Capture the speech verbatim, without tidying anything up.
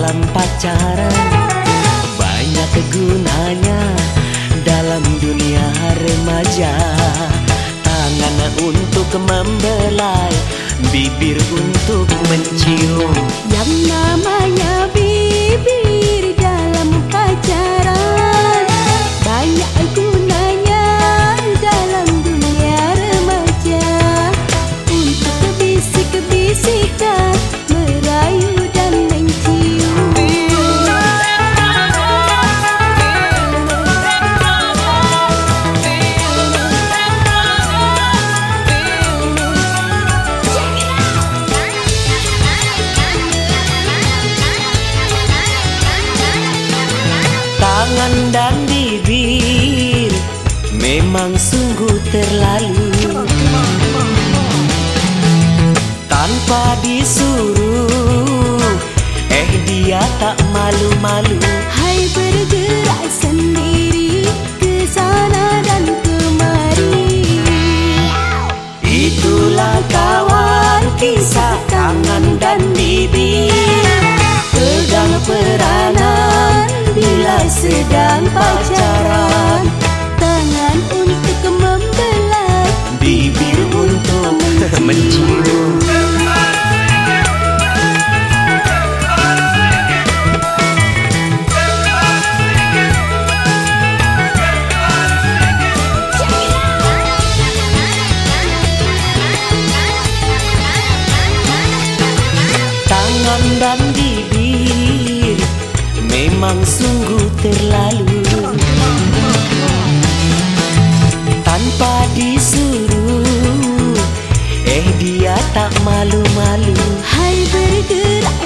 dalam pacaran. Banyak gunanya dalam dunia remaja. Tangan untuk membelai, bibir untuk mencium. Yang namanya bibir dalam pacaran banyak gunanya dalam dunia remaja. Untuk bisik-bisikan, merayu dan mencium. Tangan dan bibir memang sungguh terlalu. Tanpa disuruh, eh dia tak malu-malu. Hai bergerak sendiri ke sana dan kemari. Itulah kawan kisah tangan dan bibir. Pegang peranan bila sedang pacaran. Tangan untuk membelai, Bibir untuk mencium. Tangan dan bibir memang sungguh terlalu. Tanpa disuruh, eh dia tak malu-malu. hai bergerak